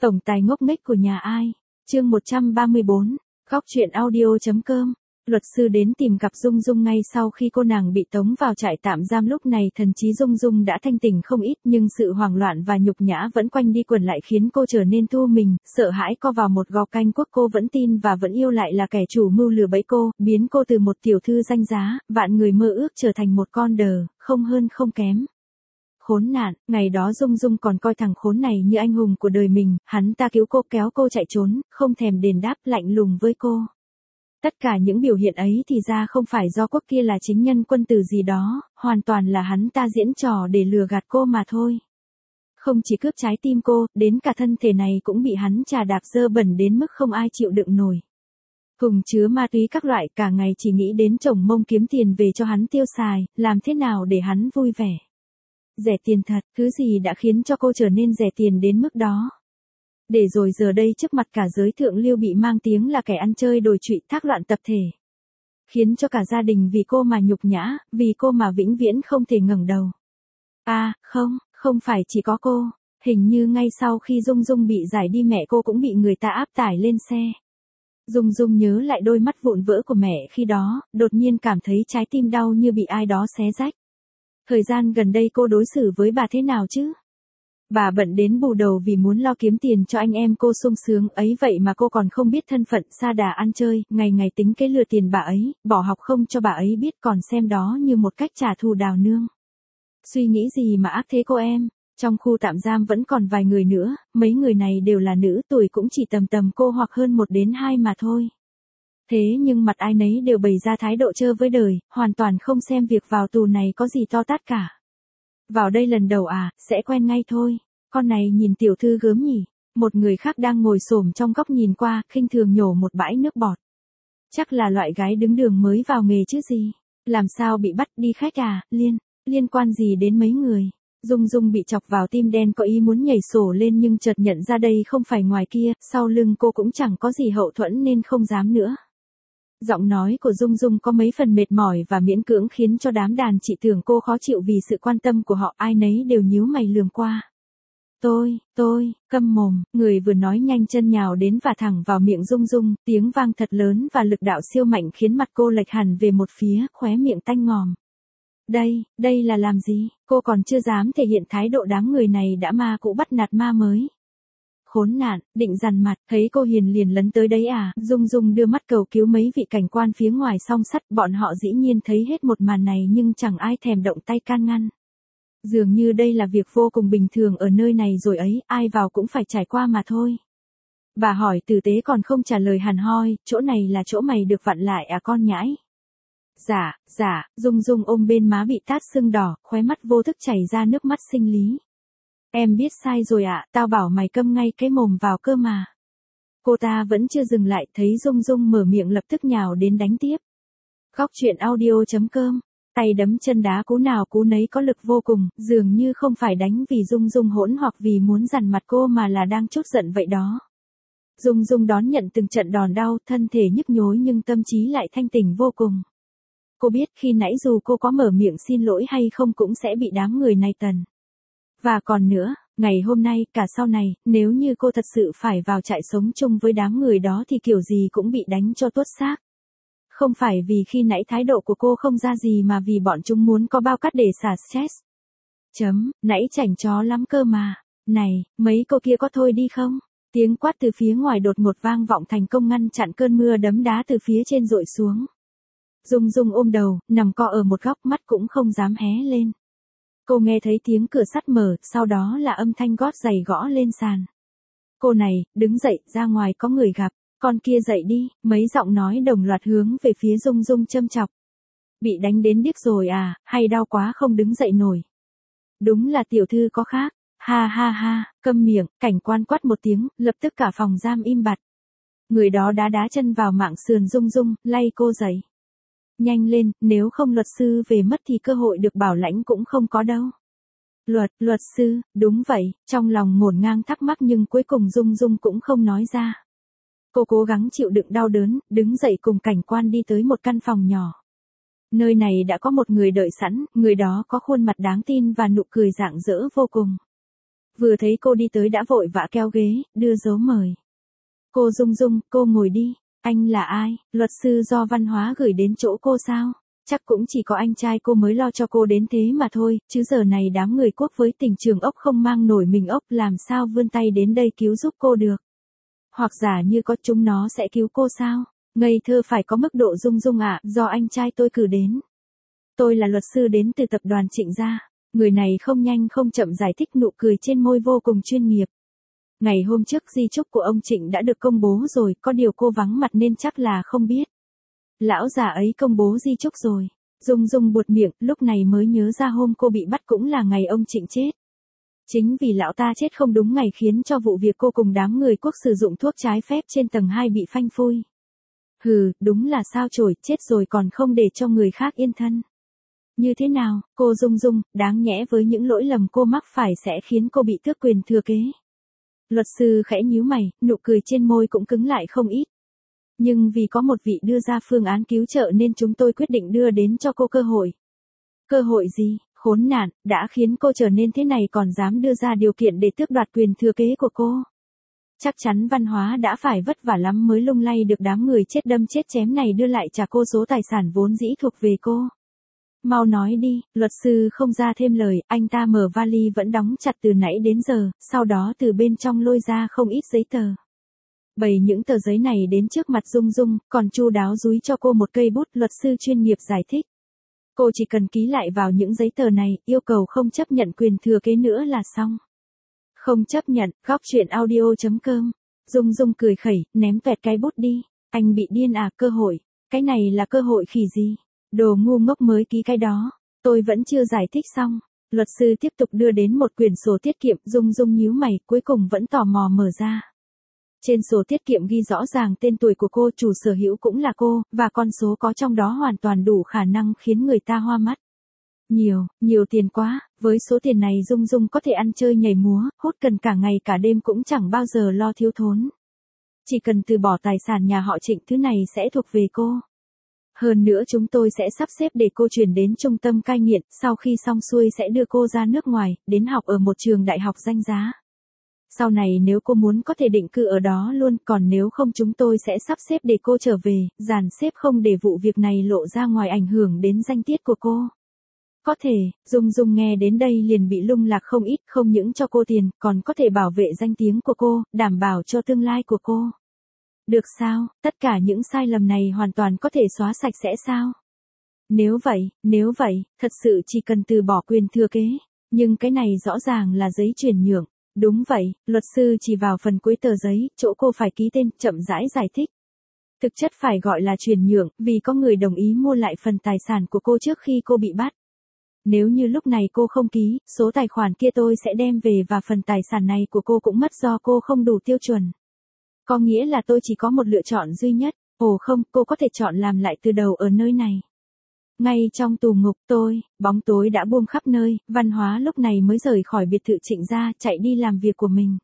Tổng tài ngốc nghếch của nhà ai? Chương 134, Góc truyện audio.com. Luật sư đến tìm gặp Dung Dung ngay sau khi cô nàng bị tống vào trại tạm giam. Lúc này thần trí Dung Dung đã thanh tỉnh không ít, nhưng sự hoảng loạn và nhục nhã vẫn quanh đi quẩn lại khiến cô trở nên thu mình, sợ hãi co vào một gò canh quốc. Cô vẫn tin và vẫn yêu lại là kẻ chủ mưu lừa bẫy cô, biến cô từ một tiểu thư danh giá, vạn người mơ ước trở thành một con đờ, không hơn không kém. Khốn nạn, ngày đó Dung Dung còn coi thằng khốn này như anh hùng của đời mình, hắn ta cứu cô, kéo cô chạy trốn, không thèm đền đáp, lạnh lùng với cô. Tất cả những biểu hiện ấy thì ra không phải do Quốc kia là chính nhân quân tử gì đó, hoàn toàn là hắn ta diễn trò để lừa gạt cô mà thôi. Không chỉ cướp trái tim cô, đến cả thân thể này cũng bị hắn chà đạp dơ bẩn đến mức không ai chịu đựng nổi. Cùng chứa ma túy các loại, cả ngày chỉ nghĩ đến chồng mông kiếm tiền về cho hắn tiêu xài, làm thế nào để hắn vui vẻ. Rẻ tiền thật, thứ gì đã khiến cho cô trở nên rẻ tiền đến mức đó. Để rồi giờ đây trước mặt cả giới thượng lưu bị mang tiếng là kẻ ăn chơi đồi trụy, thác loạn tập thể. Khiến cho cả gia đình vì cô mà nhục nhã, vì cô mà vĩnh viễn không thể ngẩng đầu. Không phải chỉ có cô. Hình như ngay sau khi Dung Dung bị giải đi, mẹ cô cũng bị người ta áp tải lên xe. Dung Dung nhớ lại đôi mắt vụn vỡ của mẹ khi đó, đột nhiên cảm thấy trái tim đau như bị ai đó xé rách. Thời gian gần đây cô đối xử với bà thế nào chứ? Bà bận đến bù đầu vì muốn lo kiếm tiền cho anh em cô sung sướng ấy, vậy mà cô còn không biết thân phận, sa đà ăn chơi, ngày ngày tính kế lừa tiền bà ấy, bỏ học không cho bà ấy biết, còn xem đó như một cách trả thù đào nương. Suy nghĩ gì mà ác thế cô em? Trong khu tạm giam vẫn còn vài người nữa, mấy người này đều là nữ, tuổi cũng chỉ tầm cô hoặc hơn 1 đến 2 mà thôi. Thế nhưng mặt ai nấy đều bày ra thái độ trơ với đời, hoàn toàn không xem việc vào tù này có gì to tát cả. Vào đây lần đầu à, sẽ quen ngay thôi. Con này nhìn tiểu thư gớm nhỉ. Một người khác đang ngồi xổm trong góc nhìn qua, khinh thường nhổ một bãi nước bọt. Chắc là loại gái đứng đường mới vào nghề chứ gì. Làm sao bị bắt đi khách à, liên quan gì đến mấy người. Dung Dung bị chọc vào tim đen, có ý muốn nhảy sổ lên nhưng chợt nhận ra đây không phải ngoài kia, sau lưng cô cũng chẳng có gì hậu thuẫn nên không dám nữa. Giọng nói của Dung Dung có mấy phần mệt mỏi và miễn cưỡng khiến cho đám đàn chị tưởng cô khó chịu vì sự quan tâm của họ, ai nấy đều nhíu mày lườm qua. Tôi, câm mồm, người vừa nói nhanh chân nhào đến và thẳng vào miệng Dung Dung, tiếng vang thật lớn và lực đạo siêu mạnh khiến mặt cô lệch hẳn về một phía, khóe miệng tanh ngòm. Đây là làm gì? Cô còn chưa dám thể hiện thái độ, đám người này đã ma cũ bắt nạt ma mới. Khốn nạn, định dằn mặt, thấy cô hiền liền lấn tới đấy à? Dung Dung đưa mắt cầu cứu mấy vị cảnh quan phía ngoài song sắt, bọn họ dĩ nhiên thấy hết một màn này nhưng chẳng ai thèm động tay can ngăn. Dường như đây là việc vô cùng bình thường ở nơi này rồi ấy, ai vào cũng phải trải qua mà thôi. Bà hỏi tử tế còn không trả lời hẳn hoi, chỗ này là chỗ mày được vặn lại à con nhãi? Dạ, Dung Dung ôm bên má bị tát sưng đỏ, khóe mắt vô thức chảy ra nước mắt sinh lý. Em biết sai rồi ạ, tao bảo mày câm ngay cái mồm vào cơ mà. Cô ta vẫn chưa dừng lại, thấy Dung Dung mở miệng lập tức nhào đến đánh tiếp. Góc truyện audio.com. Tay đấm chân đá cú nào cú nấy có lực vô cùng, dường như không phải đánh vì Dung Dung hỗn hoặc vì muốn dằn mặt cô mà là đang trút giận vậy đó. Dung Dung đón nhận từng trận đòn đau, thân thể nhức nhối nhưng tâm trí lại thanh tỉnh vô cùng. Cô biết khi nãy dù cô có mở miệng xin lỗi hay không cũng sẽ bị đám người này tần. Và còn nữa, ngày hôm nay, cả sau này, nếu như cô thật sự phải vào trại sống chung với đám người đó thì kiểu gì cũng bị đánh cho tuốt xác. Không phải vì khi nãy thái độ của cô không ra gì mà vì bọn chúng muốn có bao cát để xả stress. Nãy chảnh chó lắm cơ mà. Này, mấy cô kia có thôi đi không? Tiếng quát từ phía ngoài đột ngột vang vọng thành công ngăn chặn cơn mưa đấm đá từ phía trên dội xuống. Dung Dung ôm đầu, nằm co ở một góc, mắt cũng không dám hé lên. Cô nghe thấy tiếng cửa sắt mở, sau đó là âm thanh gót giày gõ lên sàn. Cô này, đứng dậy, ra ngoài có người gặp. Con kia dậy đi, mấy giọng nói đồng loạt hướng về phía Dung Dung châm chọc. Bị đánh đến điếc rồi à, hay đau quá không đứng dậy nổi. Đúng là tiểu thư có khác. Ha, câm miệng, cảnh quan quát một tiếng, lập tức cả phòng giam im bặt. Người đó đá chân vào mạng sườn Dung Dung, lay cô dậy. Nhanh lên, nếu không luật sư về mất thì cơ hội được bảo lãnh cũng không có đâu. Luật sư, đúng vậy, trong lòng ngổn ngang thắc mắc nhưng cuối cùng Dung Dung cũng không nói ra. Cô cố gắng chịu đựng đau đớn, đứng dậy cùng cảnh quan đi tới một căn phòng nhỏ. Nơi này đã có một người đợi sẵn, người đó có khuôn mặt đáng tin và nụ cười rạng rỡ vô cùng. Vừa thấy cô đi tới đã vội vã kéo ghế, đưa dấu mời. Cô Dung Dung, cô ngồi đi. Anh là ai? Luật sư do Văn Hóa gửi đến chỗ cô sao? Chắc cũng chỉ có anh trai cô mới lo cho cô đến thế mà thôi, chứ giờ này đám người quốc với tình trường ốc không mang nổi mình ốc làm sao vươn tay đến đây cứu giúp cô được. Hoặc giả như có chúng nó sẽ cứu cô sao? Ngây thơ phải có mức độ Dung Dung ạ, do anh trai tôi cử đến. Tôi là luật sư đến từ tập đoàn Trịnh gia. Người này không nhanh không chậm giải thích, nụ cười trên môi vô cùng chuyên nghiệp. Ngày hôm trước di chúc của ông Trịnh đã được công bố rồi, có điều cô vắng mặt nên chắc là không biết. Lão già ấy công bố di chúc rồi. Dung Dung buột miệng, lúc này mới nhớ ra hôm cô bị bắt cũng là ngày ông Trịnh chết. Chính vì lão ta chết không đúng ngày khiến cho vụ việc cô cùng đám người quốc sử dụng thuốc trái phép trên tầng 2 bị phanh phui. Hừ, đúng là sao chổi, chết rồi còn không để cho người khác yên thân. Như thế nào, cô Dung Dung, đáng nhẽ với những lỗi lầm cô mắc phải sẽ khiến cô bị tước quyền thừa kế. Luật sư khẽ nhíu mày, nụ cười trên môi cũng cứng lại không ít. Nhưng vì có một vị đưa ra phương án cứu trợ nên chúng tôi quyết định đưa đến cho cô cơ hội. Cơ hội gì? Khốn nạn, đã khiến cô trở nên thế này còn dám đưa ra điều kiện để tước đoạt quyền thừa kế của cô. Chắc chắn Văn Hóa đã phải vất vả lắm mới lung lay được đám người chết đâm chết chém này đưa lại trả cô số tài sản vốn dĩ thuộc về cô. Mau nói đi, luật sư không ra thêm lời, anh ta mở vali vẫn đóng chặt từ nãy đến giờ, sau đó từ bên trong lôi ra không ít giấy tờ. Bày những tờ giấy này đến trước mặt Dung Dung, còn chu đáo dúi cho cô một cây bút, luật sư chuyên nghiệp giải thích. Cô chỉ cần ký lại vào những giấy tờ này, yêu cầu không chấp nhận quyền thừa kế nữa là xong. Không chấp nhận, góc chuyện audio.com. Dung Dung cười khẩy, ném toẹt cái bút đi. Anh bị điên à, cơ hội. Cái này là cơ hội khỉ gì? Đồ ngu ngốc mới ký cái đó. Tôi vẫn chưa giải thích xong. Luật sư tiếp tục đưa đến một quyển sổ tiết kiệm, Dung Dung nhíu mày, cuối cùng vẫn tò mò mở ra. Trên sổ tiết kiệm ghi rõ ràng tên tuổi của cô, chủ sở hữu cũng là cô, và con số có trong đó hoàn toàn đủ khả năng khiến người ta hoa mắt. Nhiều tiền quá, với số tiền này Dung Dung có thể ăn chơi nhảy múa, hút cần cả ngày cả đêm cũng chẳng bao giờ lo thiếu thốn. Chỉ cần từ bỏ tài sản nhà họ Trịnh, thứ này sẽ thuộc về cô. Hơn nữa chúng tôi sẽ sắp xếp để cô chuyển đến trung tâm cai nghiện, sau khi xong xuôi sẽ đưa cô ra nước ngoài, đến học ở một trường đại học danh giá. Sau này nếu cô muốn có thể định cư ở đó luôn, còn nếu không chúng tôi sẽ sắp xếp để cô trở về, dàn xếp không để vụ việc này lộ ra ngoài ảnh hưởng đến danh tiết của cô. Có thể, Dung Dung nghe đến đây liền bị lung lạc không ít, không những cho cô tiền, còn có thể bảo vệ danh tiếng của cô, đảm bảo cho tương lai của cô. Được sao, tất cả những sai lầm này hoàn toàn có thể xóa sạch sẽ sao? Nếu vậy, thật sự chỉ cần từ bỏ quyền thừa kế, nhưng cái này rõ ràng là giấy chuyển nhượng. Đúng vậy, luật sư chỉ vào phần cuối tờ giấy, chỗ cô phải ký tên, chậm rãi giải thích. Thực chất phải gọi là chuyển nhượng, vì có người đồng ý mua lại phần tài sản của cô trước khi cô bị bắt. Nếu như lúc này cô không ký, số tài khoản kia tôi sẽ đem về và phần tài sản này của cô cũng mất do cô không đủ tiêu chuẩn. Có nghĩa là tôi chỉ có một lựa chọn duy nhất. Ồ không, cô có thể chọn làm lại từ đầu ở nơi này. Ngay trong tù ngục bóng tối đã buông khắp nơi, Văn Hóa lúc này mới rời khỏi biệt thự Trịnh gia, chạy đi làm việc của mình.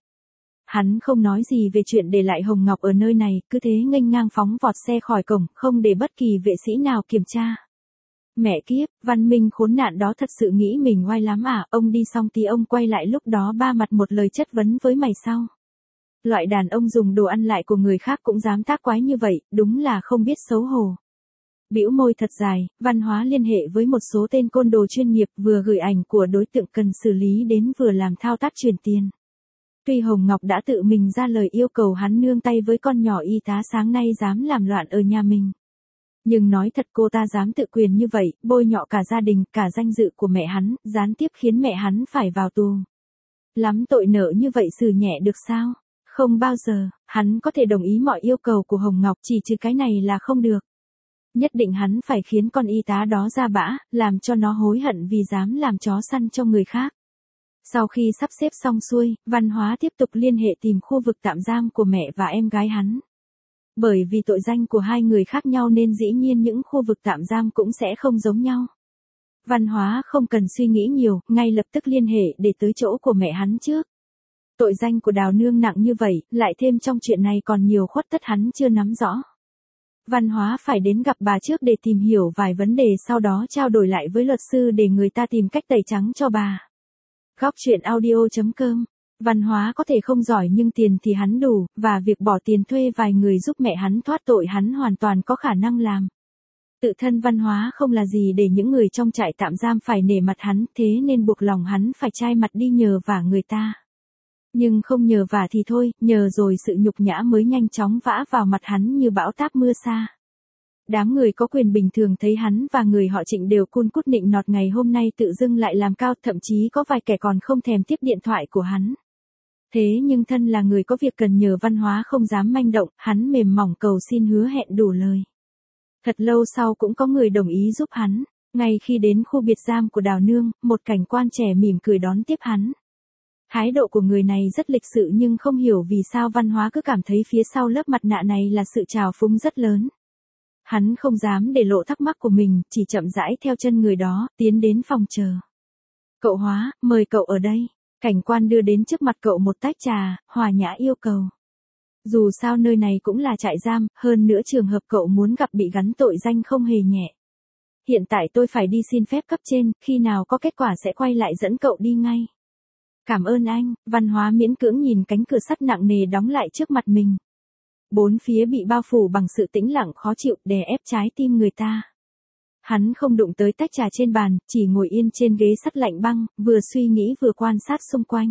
Hắn không nói gì về chuyện để lại Hồng Ngọc ở nơi này, cứ thế nghênh ngang phóng vọt xe khỏi cổng, không để bất kỳ vệ sĩ nào kiểm tra. Mẹ kiếp, Văn Minh khốn nạn đó thật sự nghĩ mình oai lắm à, ông đi xong tí ông quay lại lúc đó ba mặt một lời chất vấn với mày sau. Loại đàn ông dùng đồ ăn lại của người khác cũng dám tác quái như vậy, đúng là không biết xấu hổ. Bĩu môi thật dài, Văn Hóa liên hệ với một số tên côn đồ chuyên nghiệp, vừa gửi ảnh của đối tượng cần xử lý đến vừa làm thao tác chuyển tiền. Tuy Hồng Ngọc đã tự mình ra lời yêu cầu hắn nương tay với con nhỏ y tá sáng nay dám làm loạn ở nhà mình. Nhưng nói thật cô ta dám tự quyền như vậy, bôi nhọ cả gia đình, cả danh dự của mẹ hắn, gián tiếp khiến mẹ hắn phải vào tù. Lắm tội nợ như vậy xử nhẹ được sao? Không bao giờ, hắn có thể đồng ý mọi yêu cầu của Hồng Ngọc, chỉ trừ cái này là không được. Nhất định hắn phải khiến con y tá đó ra bã, làm cho nó hối hận vì dám làm chó săn cho người khác. Sau khi sắp xếp xong xuôi, Văn Hóa tiếp tục liên hệ tìm khu vực tạm giam của mẹ và em gái hắn. Bởi vì tội danh của hai người khác nhau nên dĩ nhiên những khu vực tạm giam cũng sẽ không giống nhau. Văn Hóa không cần suy nghĩ nhiều, ngay lập tức liên hệ để tới chỗ của mẹ hắn trước. Tội danh của Đào Nương nặng như vậy, lại thêm trong chuyện này còn nhiều khuất tất hắn chưa nắm rõ. Văn Hóa phải đến gặp bà trước để tìm hiểu vài vấn đề, sau đó trao đổi lại với luật sư để người ta tìm cách tẩy trắng cho bà. Góc chuyện audio.com Văn Hóa có thể không giỏi nhưng tiền thì hắn đủ, và việc bỏ tiền thuê vài người giúp mẹ hắn thoát tội hắn hoàn toàn có khả năng làm. Tự thân Văn Hóa không là gì để những người trong trại tạm giam phải nể mặt hắn, thế nên buộc lòng hắn phải chai mặt đi nhờ vả người ta. Nhưng không nhờ vả thì thôi, nhờ rồi sự nhục nhã mới nhanh chóng vã vào mặt hắn như bão táp mưa sa. Đám người có quyền bình thường thấy hắn và người họ Trịnh đều cun cút nịnh nọt, ngày hôm nay tự dưng lại làm cao, thậm chí có vài kẻ còn không thèm tiếp điện thoại của hắn. Thế nhưng thân là người có việc cần nhờ, Văn Hóa không dám manh động, hắn mềm mỏng cầu xin hứa hẹn đủ lời. Thật lâu sau cũng có người đồng ý giúp hắn. Ngay khi đến khu biệt giam của Đào Nương, một cảnh quan trẻ mỉm cười đón tiếp hắn. Thái độ của người này rất lịch sự nhưng không hiểu vì sao Văn Hóa cứ cảm thấy phía sau lớp mặt nạ này là sự trào phúng rất lớn. Hắn không dám để lộ thắc mắc của mình, chỉ chậm rãi theo chân người đó, tiến đến phòng chờ. Cậu Hóa, mời cậu ở đây. Cảnh quan đưa đến trước mặt cậu một tách trà, hòa nhã yêu cầu. Dù sao nơi này cũng là trại giam, hơn nữa trường hợp cậu muốn gặp bị gắn tội danh không hề nhẹ. Hiện tại tôi phải đi xin phép cấp trên, khi nào có kết quả sẽ quay lại dẫn cậu đi ngay. Cảm ơn anh. Văn Hóa miễn cưỡng nhìn cánh cửa sắt nặng nề đóng lại trước mặt mình. Bốn phía bị bao phủ bằng sự tĩnh lặng khó chịu, đè ép trái tim người ta. Hắn không đụng tới tách trà trên bàn, chỉ ngồi yên trên ghế sắt lạnh băng, vừa suy nghĩ vừa quan sát xung quanh.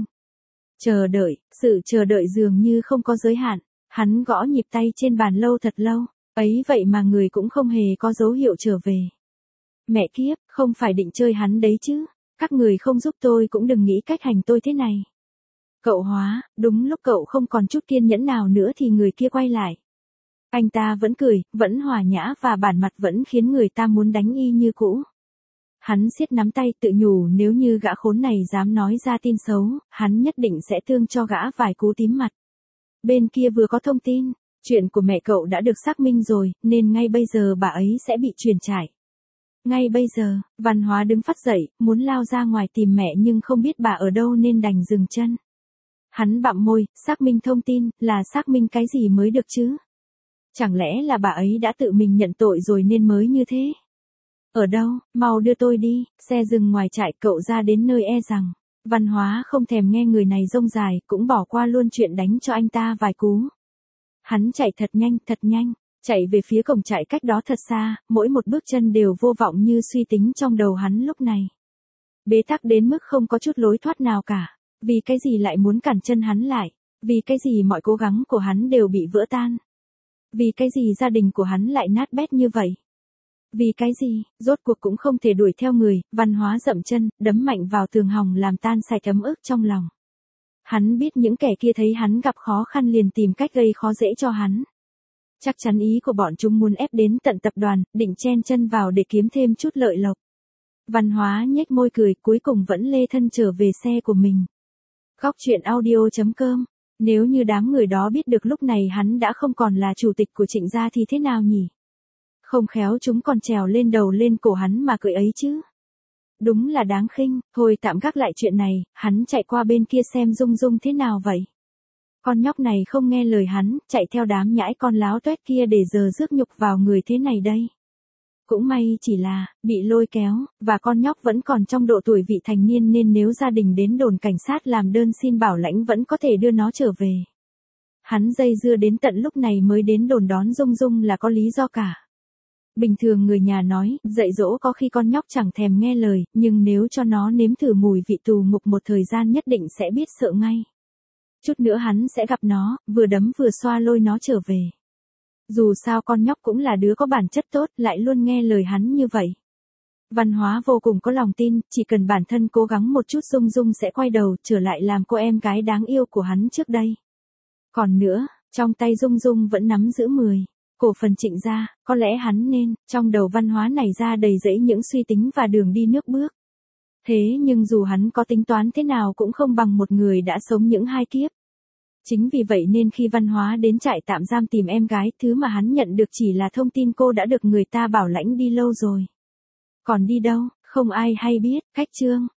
Chờ đợi, sự chờ đợi dường như không có giới hạn. Hắn gõ nhịp tay trên bàn lâu thật lâu, ấy vậy mà người cũng không hề có dấu hiệu trở về. Mẹ kiếp, không phải định chơi hắn đấy chứ. Các người không giúp tôi cũng đừng nghĩ cách hành tôi thế này. Cậu Hóa, đúng lúc cậu không còn chút kiên nhẫn nào nữa thì người kia quay lại. Anh ta vẫn cười, vẫn hòa nhã và bản mặt vẫn khiến người ta muốn đánh y như cũ. Hắn siết nắm tay tự nhủ nếu như gã khốn này dám nói ra tin xấu, hắn nhất định sẽ thương cho gã vài cú tím mặt. Bên kia vừa có thông tin, chuyện của mẹ cậu đã được xác minh rồi, nên ngay bây giờ bà ấy sẽ bị chuyển trại. Ngay bây giờ, Văn Hóa đứng phắt dậy, muốn lao ra ngoài tìm mẹ nhưng không biết bà ở đâu nên đành dừng chân. Hắn bặm môi, xác minh thông tin, là xác minh cái gì mới được chứ? Chẳng lẽ là bà ấy đã tự mình nhận tội rồi nên mới như thế? Ở đâu, mau đưa tôi đi, xe dừng ngoài trại, cậu ra đến nơi e rằng. Văn Hóa không thèm nghe người này rông dài, cũng bỏ qua luôn chuyện đánh cho anh ta vài cú. Hắn chạy thật nhanh, chạy về phía cổng trại cách đó thật xa, mỗi một bước chân đều vô vọng như suy tính trong đầu hắn lúc này. Bế tắc đến mức không có chút lối thoát nào cả. Vì cái gì lại muốn cản chân hắn lại? Vì cái gì mọi cố gắng của hắn đều bị vỡ tan? Vì cái gì gia đình của hắn lại nát bét như vậy? Vì cái gì, rốt cuộc cũng không thể đuổi theo người. Văn Hóa dậm chân, đấm mạnh vào tường hòng làm tan sạch ấm ức trong lòng. Hắn biết những kẻ kia thấy hắn gặp khó khăn liền tìm cách gây khó dễ cho hắn. Chắc chắn ý của bọn chúng muốn ép đến tận tập đoàn, định chen chân vào để kiếm thêm chút lợi lộc. Văn Hóa nhếch môi cười, cuối cùng vẫn lê thân trở về xe của mình. Góc truyện audio.com. Nếu như đám người đó biết được lúc này hắn đã không còn là chủ tịch của Trịnh gia thì thế nào nhỉ? Không khéo chúng còn trèo lên đầu lên cổ hắn mà cười ấy chứ. Đúng là đáng khinh, thôi tạm gác lại chuyện này, hắn chạy qua bên kia xem Dung Dung thế nào vậy. Con nhóc này không nghe lời hắn, chạy theo đám nhãi con láo tuét kia để giờ rước nhục vào người thế này đây. Cũng may chỉ là, bị lôi kéo, và con nhóc vẫn còn trong độ tuổi vị thành niên nên nếu gia đình đến đồn cảnh sát làm đơn xin bảo lãnh vẫn có thể đưa nó trở về. Hắn dây dưa đến tận lúc này mới đến đồn đón Dung Dung là có lý do cả. Bình thường người nhà nói, dạy dỗ có khi con nhóc chẳng thèm nghe lời, nhưng nếu cho nó nếm thử mùi vị tù ngục một thời gian nhất định sẽ biết sợ ngay. Chút nữa hắn sẽ gặp nó, vừa đấm vừa xoa lôi nó trở về. Dù sao con nhóc cũng là đứa có bản chất tốt, lại luôn nghe lời hắn như vậy. Văn Hóa vô cùng có lòng tin, chỉ cần bản thân cố gắng một chút Dung Dung sẽ quay đầu trở lại làm cô em gái đáng yêu của hắn trước đây. Còn nữa, trong tay Dung Dung vẫn nắm giữ 10 cổ phần Trịnh gia, có lẽ hắn nên, trong đầu Văn Hóa này ra đầy rẫy những suy tính và đường đi nước bước. Thế nhưng dù hắn có tính toán thế nào cũng không bằng một người đã sống những 2 kiếp. Chính vì vậy nên khi Văn Hóa đến trại tạm giam tìm em gái, thứ mà hắn nhận được chỉ là thông tin cô đã được người ta bảo lãnh đi lâu rồi. Còn đi đâu, không ai hay biết. Cách chương